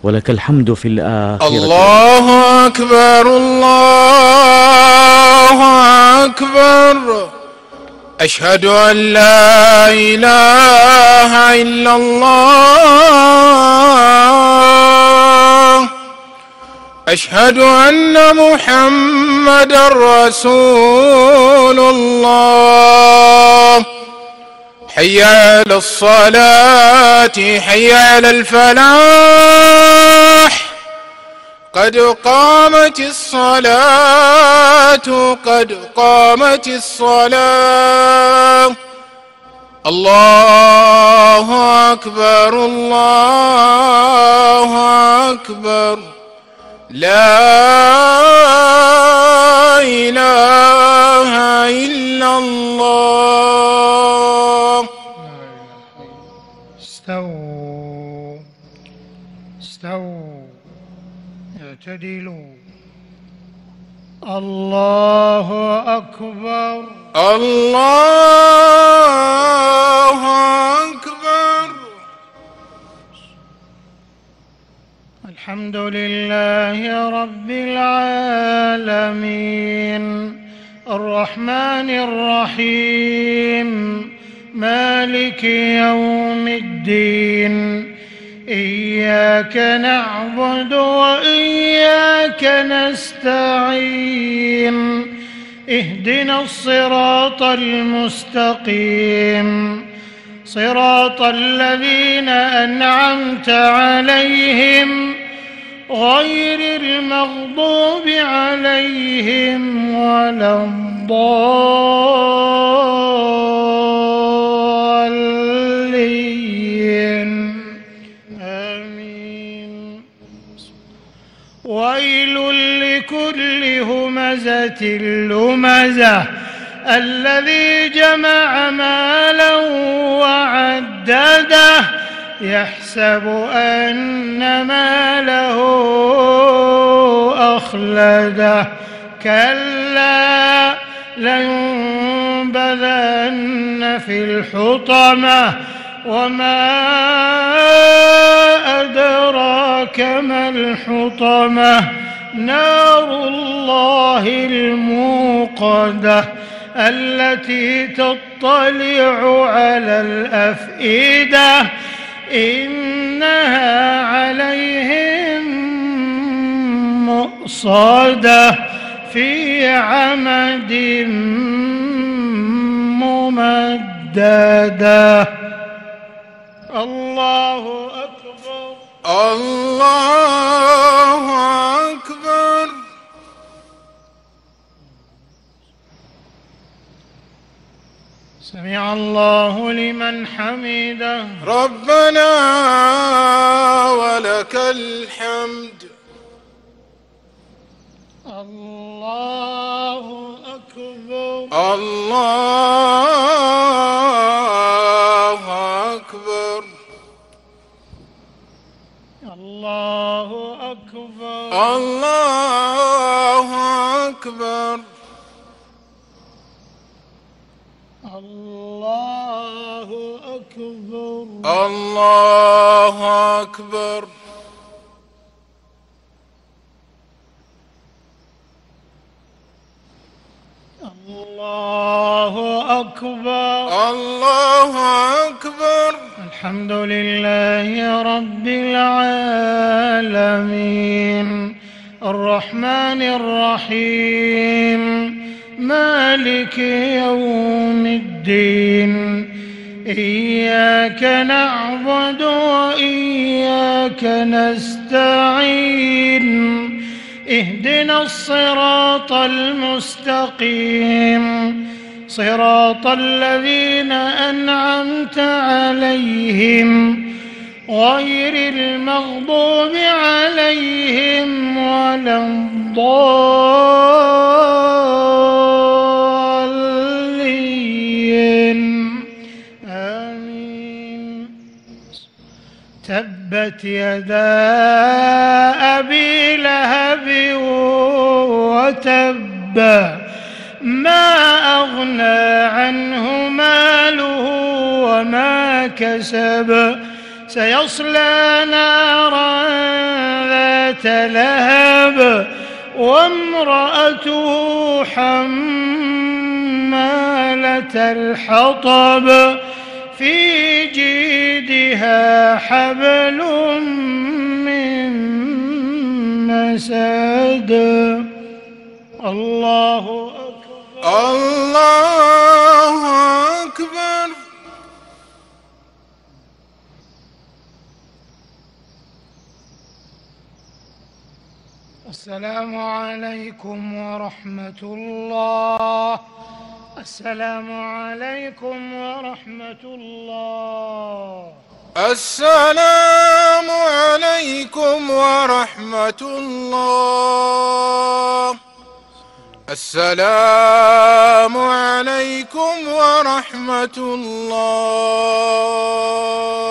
ولك الحمد في الآخرة. الله أكبر الله أكبر. أشهد أن لا إله إلا الله. أشهد أن محمدا رسول الله. حي على الصلاة حي على الفلاح. قد قامت الصلاة قد قامت الصلاة. الله أكبر الله أكبر. لا إله إلا الله. استووا استووا اعتدلوا. الله أكبر الله أكبر. الحمد لله رب العالمين الرحمن الرحيم مالك يوم الدين. إياك نعبد وإياك نستعين. اهدنا الصراط المستقيم صراط الذين أنعمت عليهم غير المغضوب عليهم ولا الضالين. آمين. ويل لكل همزة لمزة الذي جمع مالا وعدده يحسب أن ماله أخلده. كلا لينبذن في الحطمة وما أدراك ما الحطمة. نار الله الموقدة التي تطلع على الأفئدة. إنها عليهم مؤصدة في عمد ممددة. الله أكبر الله أكبر. سمع الله لمن حمده. ربنا ولك الحمد. الله أكبر الله أكبر. الله أكبر الله أكبر. الله أكبر الله أكبر. الله أكبر الله أكبر. الحمد لله رب العالمين الرحمن الرحيم مالك يوم الدين. إياك نعبد وإياك نستعين. اهدنا الصراط المستقيم صراط الذين أنعمت عليهم غير المغضوب عليهم ولا الضالين. آمين. تبت يدا أبي لهب وتب ما أغنى عنه ماله وما كسب. سيصلى نارا لهب وامرأته حمالة الحطب في جيدها حبل من مسد. الله أكبر. الله أكبر. السلام عليكم ورحمة الله. السلام عليكم ورحمة الله. السلام عليكم ورحمة الله. السلام عليكم ورحمة الله.